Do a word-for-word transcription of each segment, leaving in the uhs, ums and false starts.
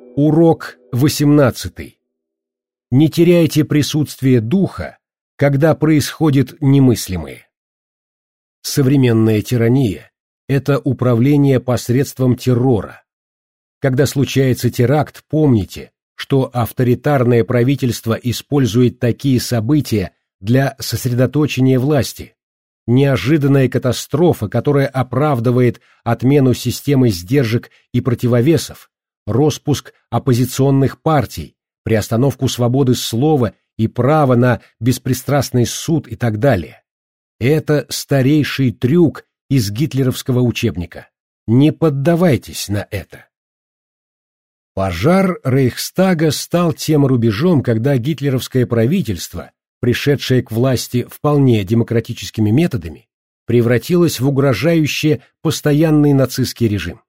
Урок восемнадцатый. Не теряйте присутствие духа, когда происходит немыслимое. Современная тирания – это управление посредством террора. Когда случается теракт, помните, что авторитарное правительство использует такие события для сосредоточения власти. Неожиданная катастрофа, которая оправдывает отмену системы сдержек и противовесов, роспуск оппозиционных партий, приостановку свободы слова и права на беспристрастный суд и так далее. Это старейший трюк из гитлеровского учебника. Не поддавайтесь на это. Пожар Рейхстага стал тем рубежом, когда гитлеровское правительство, пришедшее к власти вполне демократическими методами, превратилось в угрожающий постоянный нацистский режим.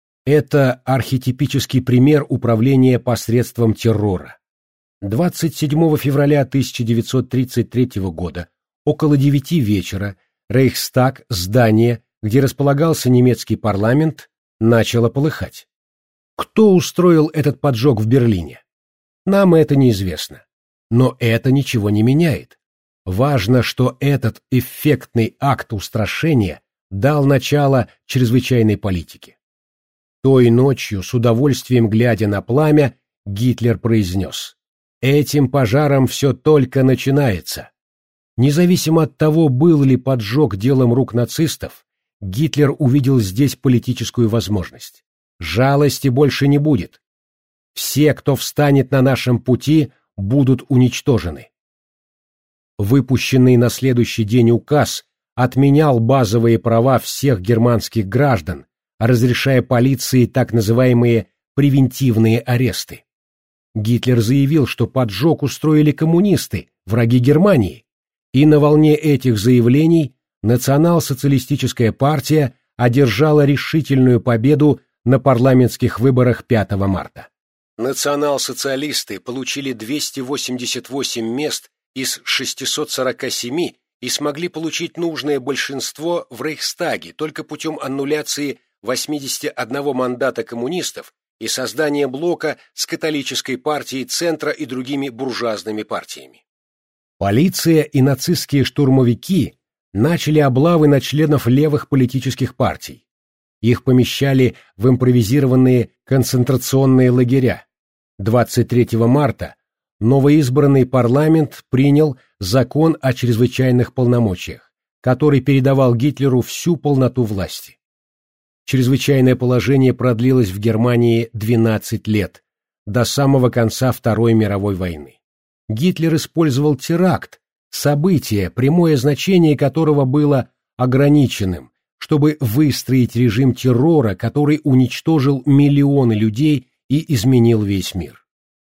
Это архетипический пример управления посредством террора. двадцать седьмого февраля тысяча девятьсот тридцать третьего года, около девяти вечера, Рейхстаг, здание, где располагался немецкий парламент, начало полыхать. Кто устроил этот поджог в Берлине? Нам это неизвестно. Но это ничего не меняет. Важно, что этот эффектный акт устрашения дал начало чрезвычайной политике. Той ночью, с удовольствием глядя на пламя, Гитлер произнес: «Этим пожаром все только начинается». Независимо от того, был ли поджог делом рук нацистов, Гитлер увидел здесь политическую возможность. Жалости больше не будет. Все, кто встанет на нашем пути, будут уничтожены. Выпущенный на следующий день указ отменял базовые права всех германских граждан, разрешая полиции так называемые превентивные аресты. Гитлер заявил, что поджог устроили коммунисты, враги Германии, и на волне этих заявлений национал-социалистическая партия одержала решительную победу на парламентских выборах пятого марта. Национал-социалисты получили двести восемьдесят восемь мест из шестисот сорока семи и смогли получить нужное большинство в Рейхстаге только путем аннуляции восьмидесяти одного мандата коммунистов и создания блока с католической партией Центра и другими буржуазными партиями. Полиция и нацистские штурмовики начали облавы на членов левых политических партий. Их помещали в импровизированные концентрационные лагеря. двадцать третьего марта новоизбранный парламент принял закон о чрезвычайных полномочиях, который передавал Гитлеру всю полноту власти. Чрезвычайное положение продлилось в Германии двенадцать лет, до самого конца Второй мировой войны. Гитлер использовал теракт, событие, прямое значение которого было ограниченным, чтобы выстроить режим террора, который уничтожил миллионы людей и изменил весь мир.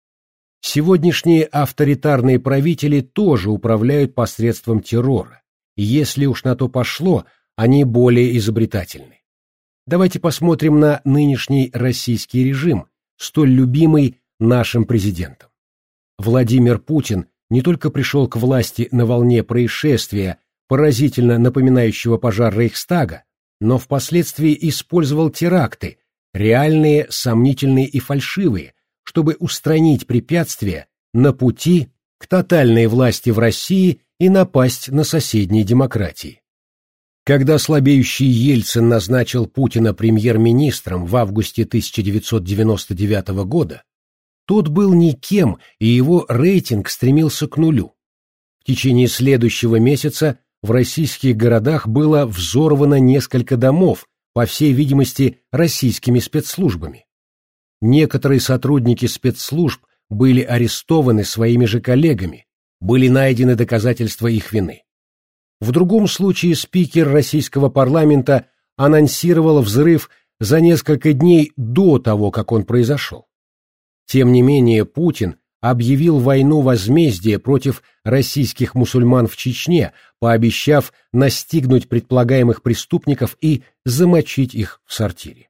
Сегодняшние авторитарные правители тоже управляют посредством террора, и если уж на то пошло, они более изобретательны. Давайте посмотрим на нынешний российский режим, столь любимый нашим президентом. Владимир Путин не только пришел к власти на волне происшествия, поразительно напоминающего пожар Рейхстага, но впоследствии использовал теракты, реальные, сомнительные и фальшивые, чтобы устранить препятствия на пути к тотальной власти в России и напасть на соседние демократии. Когда слабеющий Ельцин назначил Путина премьер-министром в августе тысяча девятьсот девяносто девятого года, тот был никем, и его рейтинг стремился к нулю. В течение следующего месяца в российских городах было взорвано несколько домов, по всей видимости, российскими спецслужбами. Некоторые сотрудники спецслужб были арестованы своими же коллегами, были найдены доказательства их вины. В другом случае спикер российского парламента анонсировал взрыв за несколько дней до того, как он произошел. Тем не менее, Путин объявил войну возмездия против российских мусульман в Чечне, пообещав настигнуть предполагаемых преступников и замочить их в сортире.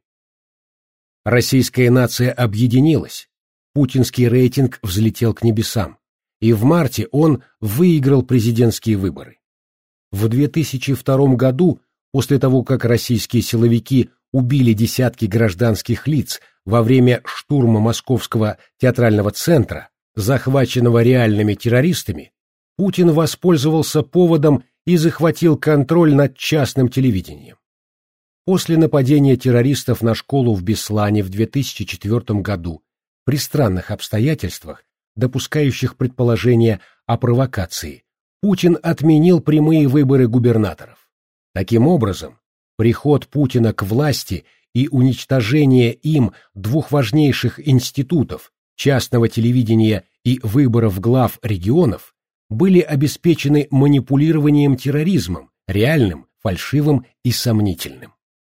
Российская нация объединилась, путинский рейтинг взлетел к небесам, и в марте он выиграл президентские выборы. В две тысячи втором году После того, как российские силовики убили десятки гражданских лиц во время штурма Московского театрального центра, захваченного реальными террористами, Путин воспользовался поводом и захватил контроль над частным телевидением. После нападения террористов на школу в Беслане в две тысячи четвёртом году, при странных обстоятельствах, допускающих предположение о провокации, Путин отменил прямые выборы губернаторов. Таким образом, приход Путина к власти и уничтожение им двух важнейших институтов частного телевидения и выборов глав регионов были обеспечены манипулированием терроризмом, реальным, фальшивым и сомнительным.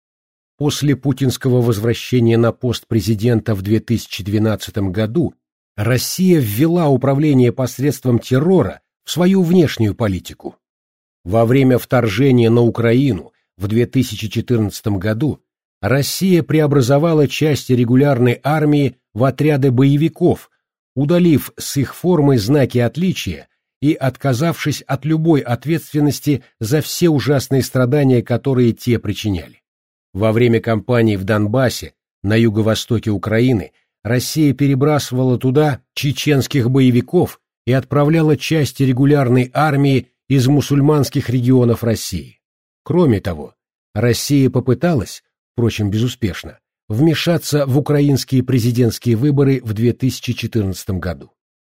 После путинского возвращения на пост президента в две тысячи двенадцатом году Россия ввела управление посредством террора в свою внешнюю политику. Во время вторжения на Украину в две тысячи четырнадцатом году Россия преобразовала части регулярной армии в отряды боевиков, удалив с их формы знаки отличия и отказавшись от любой ответственности за все ужасные страдания, которые те причиняли. Во время кампании в Донбассе, на юго-востоке Украины, Россия перебрасывала туда чеченских боевиков и отправляла части регулярной армии из мусульманских регионов России. Кроме того, Россия попыталась, впрочем безуспешно, вмешаться в украинские президентские выборы в две тысячи четырнадцатом году.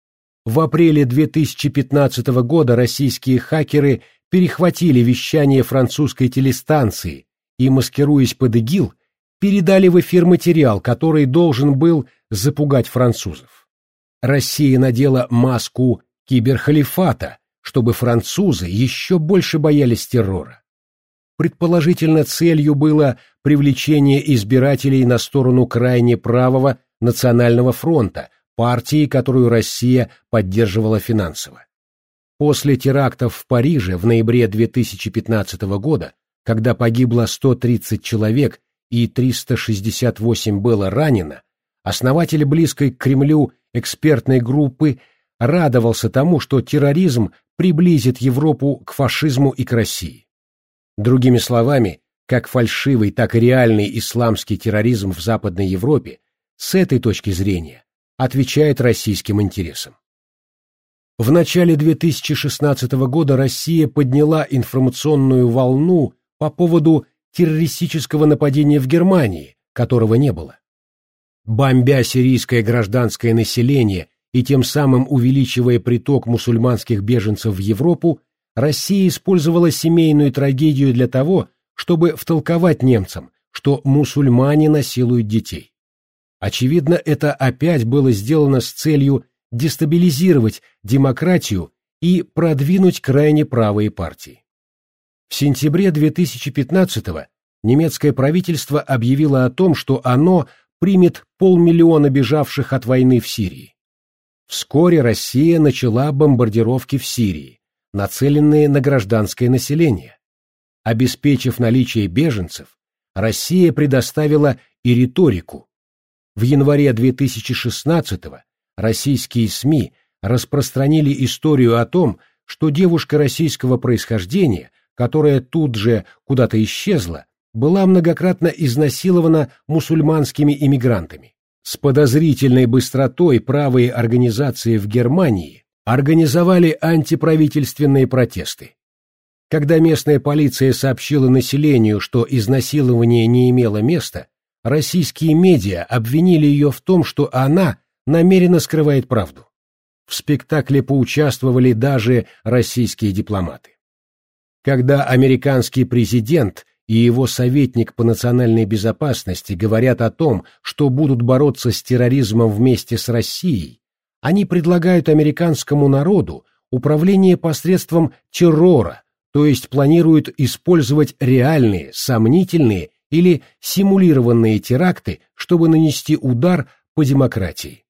В апреле две тысячи пятнадцатого года российские хакеры перехватили вещание французской телестанции и, маскируясь под ИГИЛ, передали в эфир материал, который должен был запугать французов. Россия надела маску киберхалифата, чтобы французы еще больше боялись террора. Предположительно, целью было привлечение избирателей на сторону крайне правого Национального фронта, партии, которую Россия поддерживала финансово. После терактов в Париже в ноябре две тысячи пятнадцатого года, когда погибло сто тридцать человек и триста шестьдесят восемь было ранено, основатель близкой к Кремлю экспертной группы радовался тому, что терроризм приблизит Европу к фашизму и к России. Другими словами, как фальшивый, так и реальный исламский терроризм в Западной Европе с этой точки зрения отвечает российским интересам. В начале две тысячи шестнадцатого года Россия подняла информационную волну по поводу террористического нападения в Германии, которого не было. Бомбя сирийское гражданское население и тем самым увеличивая приток мусульманских беженцев в Европу, Россия использовала семейную трагедию для того, чтобы втолковать немцам, что мусульмане насилуют детей. Очевидно, это опять было сделано с целью дестабилизировать демократию и продвинуть крайне правые партии. В сентябре две тысячи пятнадцатого немецкое правительство объявило о том, что оно примет полмиллиона бежавших от войны в Сирии. Вскоре Россия начала бомбардировки в Сирии, нацеленные на гражданское население. Обеспечив наличие беженцев, Россия предоставила и риторику. В январе две тысячи шестнадцатого российские СМИ распространили историю о том, что девушка российского происхождения, которая тут же куда-то исчезла, была многократно изнасилована мусульманскими иммигрантами. С подозрительной быстротой правые организации в Германии организовали антиправительственные протесты. Когда местная полиция сообщила населению, что изнасилование не имело места, российские медиа обвинили ее в том, что она намеренно скрывает правду. В спектакле поучаствовали даже российские дипломаты. Когда американский президент и его советник по национальной безопасности говорят о том, что будут бороться с терроризмом вместе с Россией, они предлагают американскому народу управление посредством террора, то есть планируют использовать реальные, сомнительные или симулированные теракты, чтобы нанести удар по демократии.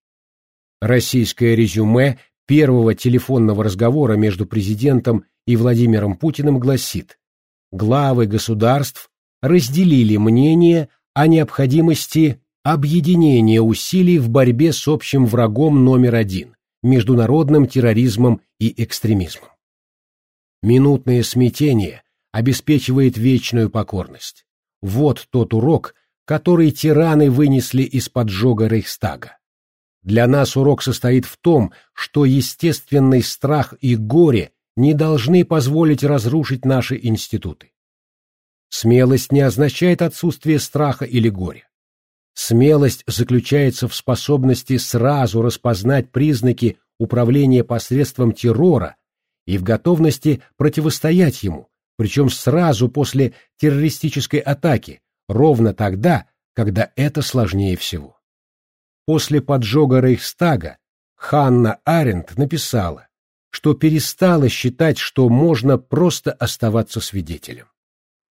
Российское резюме первого телефонного разговора между президентом и Владимиром Путиным гласит: главы государств разделили мнение о необходимости объединения усилий в борьбе с общим врагом номер один – международным терроризмом и экстремизмом. Минутное смятение, обеспечивает вечную покорность. Вот тот урок, который тираны вынесли из поджога Рейхстага. Для нас урок состоит в том, что естественный страх и горе не должны позволить разрушить наши институты. Смелость не означает отсутствие страха или горя. Смелость заключается в способности сразу распознать признаки управления посредством террора и в готовности противостоять ему, причем сразу после террористической атаки, ровно тогда, когда это сложнее всего. После поджога Рейхстага Ханна Аренд написала, что перестала считать, что можно просто оставаться свидетелем.